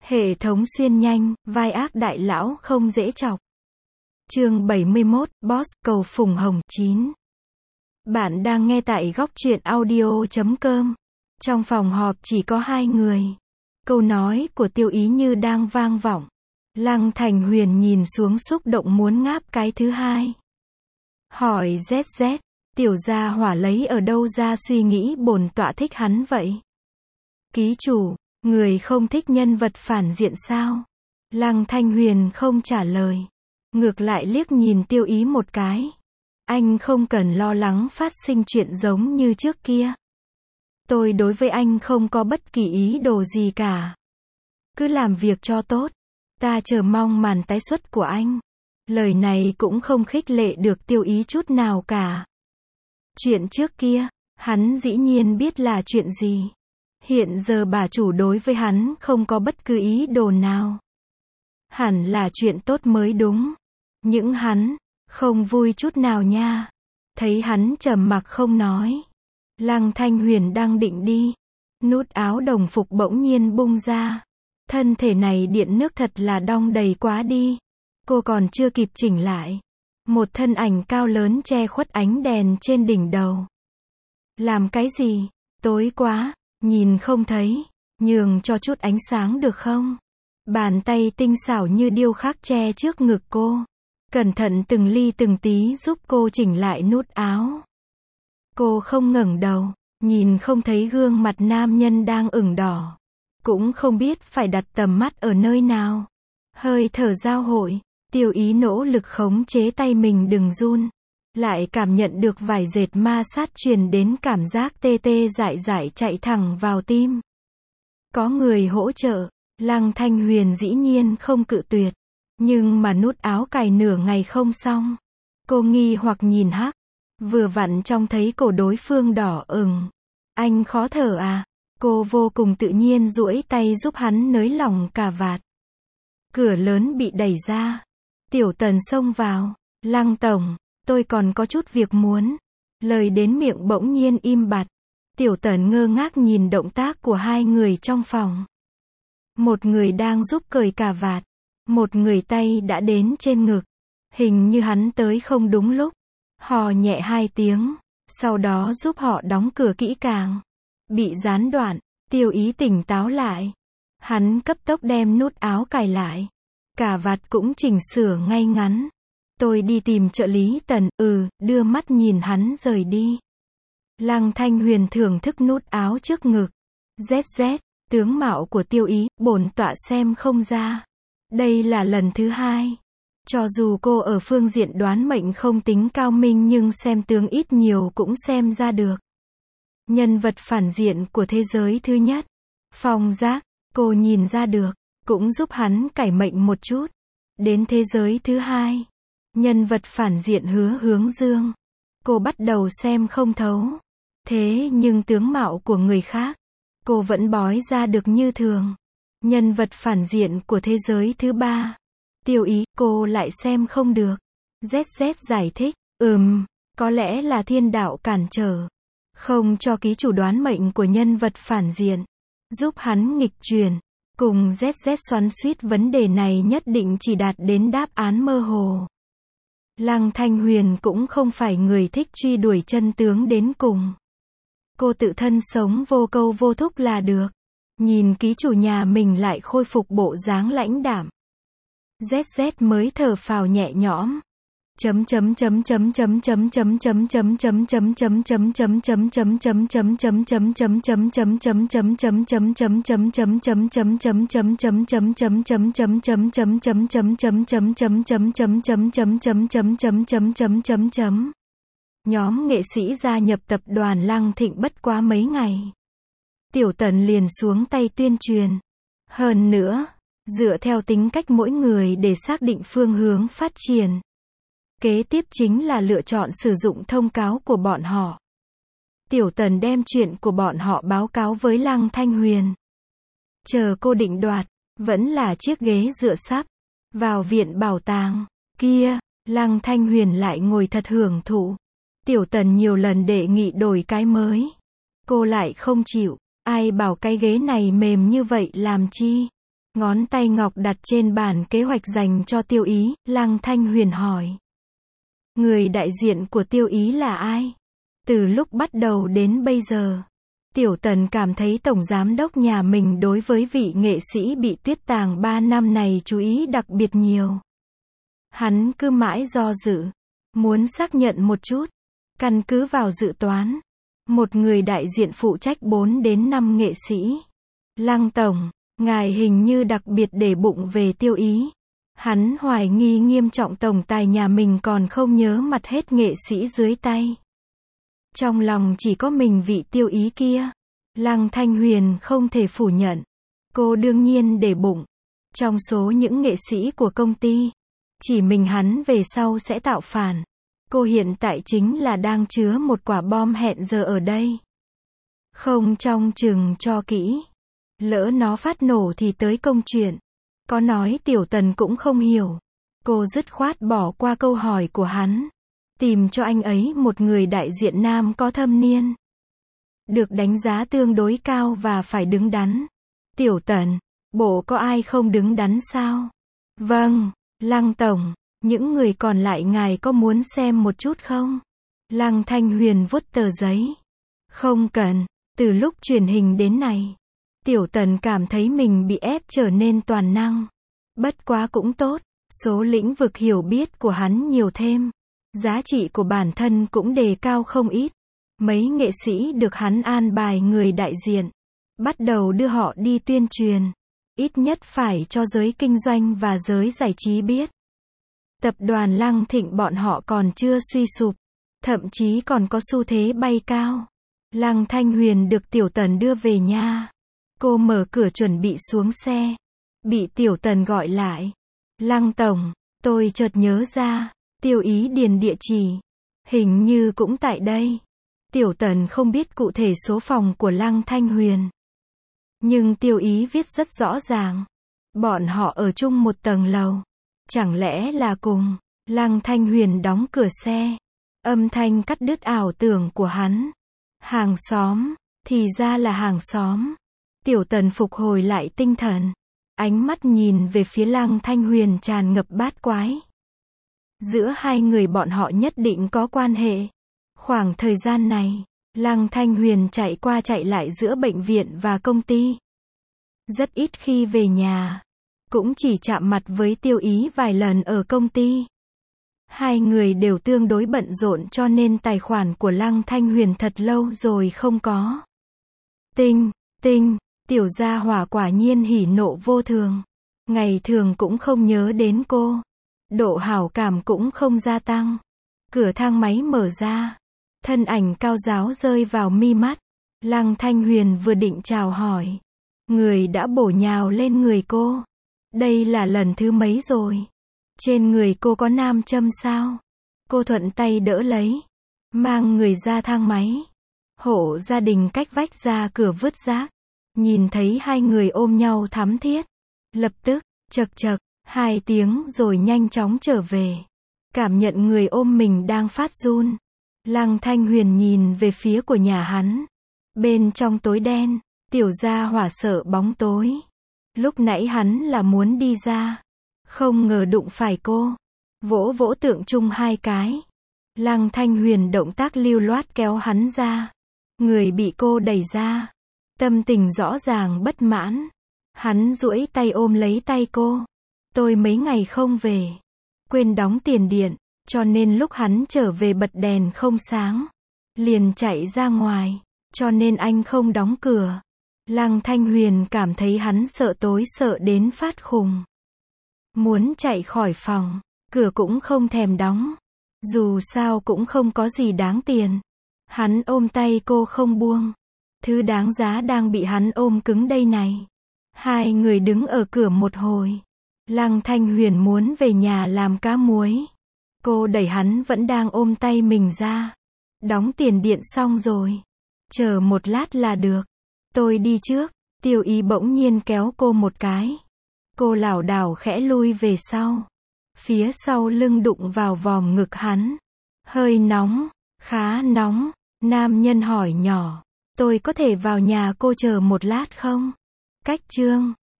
Hệ thống xuyên nhanh, vai ác đại lão không dễ chọc. Chương 71, Boss cầu Phùng Hồng 9. Bạn đang nghe tại góc truyện audio.com. Trong phòng họp chỉ có hai người. Câu nói của Tiêu Ý như đang vang vọng. Lăng Thành Huyền nhìn xuống xúc động muốn ngáp cái thứ hai. Hỏi ZZ, tiểu gia hỏa lấy ở đâu ra suy nghĩ bổn tọa thích hắn vậy? Ký chủ, người không thích nhân vật phản diện sao? Lăng Thanh Huyền không trả lời. Ngược lại liếc nhìn Tiêu Ý một cái. Anh không cần lo lắng phát sinh chuyện giống như trước kia. Tôi đối với anh không có bất kỳ ý đồ gì cả. Cứ làm việc cho tốt. Ta chờ mong màn tái xuất của anh. Lời này cũng không khích lệ được Tiêu Ý chút nào cả. Chuyện trước kia, hắn dĩ nhiên biết là chuyện gì. Hiện giờ bà chủ đối với hắn không có bất cứ ý đồ nào. Hẳn là chuyện tốt mới đúng. Những hắn, không vui chút nào nha. Thấy hắn trầm mặc không nói. Lăng Thanh Huyền đang định đi. Nút áo đồng phục bỗng nhiên bung ra. Thân thể này điện nước thật là đong đầy quá đi. Cô còn chưa kịp chỉnh lại. Một thân ảnh cao lớn che khuất ánh đèn trên đỉnh đầu. Làm cái gì? Tối quá, nhìn không thấy. Nhường cho chút ánh sáng được không? Bàn tay tinh xảo như điêu khắc che trước ngực cô. Cẩn thận từng ly từng tí giúp cô chỉnh lại nút áo. Cô không ngẩng đầu, nhìn không thấy gương mặt nam nhân đang ửng đỏ. Cũng không biết phải đặt tầm mắt ở nơi nào. Hơi thở giao hội, Tiêu Ý nỗ lực khống chế tay mình đừng run. Lại cảm nhận được vài dệt ma sát truyền đến cảm giác tê tê dại dại chạy thẳng vào tim. Có người hỗ trợ, Lăng Thanh Huyền dĩ nhiên không cự tuyệt. Nhưng mà nút áo cài nửa ngày không xong. Cô nghi hoặc nhìn Hắc. Vừa vặn trông thấy cổ đối phương đỏ ửng. Anh khó thở à? Cô vô cùng tự nhiên duỗi tay giúp hắn nới lỏng cà vạt. Cửa lớn bị đẩy ra. Tiểu Tần xông vào. Lăng tổng, tôi còn có chút việc muốn. Lời đến miệng bỗng nhiên im bặt. Tiểu Tần ngơ ngác nhìn động tác của hai người trong phòng. Một người đang giúp cởi cà vạt. Một người tay đã đến trên ngực. Hình như hắn tới không đúng lúc. Hò nhẹ hai tiếng. Sau đó giúp họ đóng cửa kỹ càng. Bị gián đoạn. Tiêu Ý tỉnh táo lại. Hắn cấp tốc đem nút áo cài lại. Cà vạt cũng chỉnh sửa ngay ngắn. Tôi đi tìm trợ lý Tần, đưa mắt nhìn hắn rời đi. Lăng Thanh Huyền thưởng thức nút áo trước ngực. ZZ, tướng mạo của Tiêu Ý, bổn tọa xem không ra. Đây là lần thứ hai. Cho dù cô ở phương diện đoán mệnh không tính cao minh nhưng xem tướng ít nhiều cũng xem ra được. Nhân vật phản diện của thế giới thứ nhất. Phong Giác, cô nhìn ra được, cũng giúp hắn cải mệnh một chút. Đến thế giới thứ hai. Nhân vật phản diện Hứa Hướng Dương. Cô bắt đầu xem không thấu. Thế nhưng tướng mạo của người khác, cô vẫn bói ra được như thường. Nhân vật phản diện của thế giới thứ ba. Tiêu Ý, cô lại xem không được. ZZ giải thích, có lẽ là thiên đạo cản trở. Không cho ký chủ đoán mệnh của nhân vật phản diện. Giúp hắn nghịch chuyển. Cùng ZZ xoắn xuýt vấn đề này nhất định chỉ đạt đến đáp án mơ hồ. Lăng Thanh Huyền cũng không phải người thích truy đuổi chân tướng đến cùng. Cô tự thân sống vô câu vô thúc là được. Nhìn ký chủ nhà mình lại khôi phục bộ dáng lãnh đạm. ZZ mới thở phào nhẹ nhõm. Nhóm nghệ sĩ gia nhập tập đoàn Lăng Thịnh bất quá mấy ngày. Tiểu Tần liền xuống tay tuyên truyền. Hơn nữa, dựa theo tính cách mỗi người để xác định phương hướng phát triển. Kế tiếp chính là lựa chọn sử dụng thông cáo của bọn họ. Tiểu Tần đem chuyện của bọn họ báo cáo với Lăng Thanh Huyền. Chờ cô định đoạt, vẫn là chiếc ghế dựa sắp. Vào viện bảo tàng, kia, Lăng Thanh Huyền lại ngồi thật hưởng thụ. Tiểu Tần nhiều lần đề nghị đổi cái mới. Cô lại không chịu, ai bảo cái ghế này mềm như vậy làm chi. Ngón tay ngọc đặt trên bản kế hoạch dành cho Tiêu Ý, Lăng Thanh Huyền hỏi. Người đại diện của Tiêu Ý là ai? Từ lúc bắt đầu đến bây giờ, Tiểu Tần cảm thấy tổng giám đốc nhà mình đối với vị nghệ sĩ bị tuyết tàng 3 năm này chú ý đặc biệt nhiều. Hắn cứ mãi do dự, muốn xác nhận một chút. Căn cứ vào dự toán, một người đại diện phụ trách 4 đến 5 nghệ sĩ. Lăng tổng, ngài hình như đặc biệt để bụng về Tiêu Ý. Hắn hoài nghi nghiêm trọng tổng tài nhà mình còn không nhớ mặt hết nghệ sĩ dưới tay. Trong lòng chỉ có mình vị Tiêu Ý kia. Lăng Thanh Huyền không thể phủ nhận. Cô đương nhiên để bụng. Trong số những nghệ sĩ của công ty, chỉ mình hắn về sau sẽ tạo phản. Cô hiện tại chính là đang chứa một quả bom hẹn giờ ở đây. Không trông chừng cho kỹ. Lỡ nó phát nổ thì tới công chuyện. Có nói Tiểu Tần cũng không hiểu. Cô dứt khoát bỏ qua câu hỏi của hắn. Tìm cho anh ấy một người đại diện nam có thâm niên. Được đánh giá tương đối cao và phải đứng đắn. Tiểu Tần, bộ có ai không đứng đắn sao? Vâng, Lăng tổng, những người còn lại ngài có muốn xem một chút không? Lăng Thanh Huyền vuốt tờ giấy. Không cần, từ lúc truyền hình đến này, Tiểu Tần cảm thấy mình bị ép trở nên toàn năng. Bất quá cũng tốt, số lĩnh vực hiểu biết của hắn nhiều thêm. Giá trị của bản thân cũng đề cao không ít. Mấy nghệ sĩ được hắn an bài người đại diện. Bắt đầu đưa họ đi tuyên truyền. Ít nhất phải cho giới kinh doanh và giới giải trí biết. Tập đoàn Lăng Thịnh bọn họ còn chưa suy sụp. Thậm chí còn có xu thế bay cao. Lăng Thanh Huyền được Tiểu Tần đưa về nhà. Cô mở cửa chuẩn bị xuống xe. Bị Tiểu Tần gọi lại. Lăng tổng, tôi chợt nhớ ra. Tiêu Ý điền địa chỉ. Hình như cũng tại đây. Tiểu Tần không biết cụ thể số phòng của Lăng Thanh Huyền. Nhưng Tiêu Ý viết rất rõ ràng. Bọn họ ở chung một tầng lầu. Chẳng lẽ là cùng. Lăng Thanh Huyền đóng cửa xe. Âm thanh cắt đứt ảo tưởng của hắn. Hàng xóm. Thì ra là hàng xóm. Tiểu Tần phục hồi lại tinh thần. Ánh mắt nhìn về phía Lăng Thanh Huyền tràn ngập bát quái. Giữa hai người bọn họ nhất định có quan hệ. Khoảng thời gian này, Lăng Thanh Huyền chạy qua chạy lại giữa bệnh viện và công ty. Rất ít khi về nhà. Cũng chỉ chạm mặt với Tiêu Ý vài lần ở công ty. Hai người đều tương đối bận rộn cho nên tài khoản của Lăng Thanh Huyền thật lâu rồi không có. Tinh, Tiểu gia hỏa quả nhiên hỉ nộ vô thường. Ngày thường cũng không nhớ đến cô. Độ hảo cảm cũng không gia tăng. Cửa thang máy mở ra. Thân ảnh cao giáo rơi vào mi mắt. Lăng Thanh Huyền vừa định chào hỏi. Người đã bổ nhào lên người cô. Đây là lần thứ mấy rồi? Trên người cô có nam châm sao? Cô thuận tay đỡ lấy. Mang người ra thang máy. Hộ gia đình cách vách ra cửa vứt rác. Nhìn thấy hai người ôm nhau thắm thiết. Lập tức, chật chật, 2 tiếng rồi nhanh chóng trở về. Cảm nhận người ôm mình đang phát run. Lăng Thanh Huyền nhìn về phía của nhà hắn. Bên trong tối đen, Tiểu gia hỏa sợ bóng tối. Lúc nãy hắn là muốn đi ra. Không ngờ đụng phải cô. Vỗ vỗ tượng trưng 2 cái. Lăng Thanh Huyền động tác lưu loát kéo hắn ra. Người bị cô đẩy ra. Tâm tình rõ ràng bất mãn. Hắn duỗi tay ôm lấy tay cô. Tôi mấy ngày không về. Quên đóng tiền điện. Cho nên lúc hắn trở về bật đèn không sáng. Liền chạy ra ngoài. Cho nên anh không đóng cửa. Lăng Thanh Huyền cảm thấy hắn sợ tối sợ đến phát khùng. Muốn chạy khỏi phòng. Cửa cũng không thèm đóng. Dù sao cũng không có gì đáng tiền. Hắn ôm tay cô không buông. Thứ đáng giá đang bị hắn ôm cứng đây này. Hai người đứng ở cửa một hồi. Lăng Thanh Huyền muốn về nhà làm cá muối. Cô đẩy hắn vẫn đang ôm tay mình ra. Đóng tiền điện xong rồi. Chờ một lát là được. Tôi đi trước. Tiêu Ý bỗng nhiên kéo cô một cái. Cô lảo đảo khẽ lui về sau. Phía sau lưng đụng vào vòm ngực hắn. Hơi nóng. Khá nóng. Nam nhân hỏi nhỏ. Tôi có thể vào nhà cô chờ một lát không? Cách chương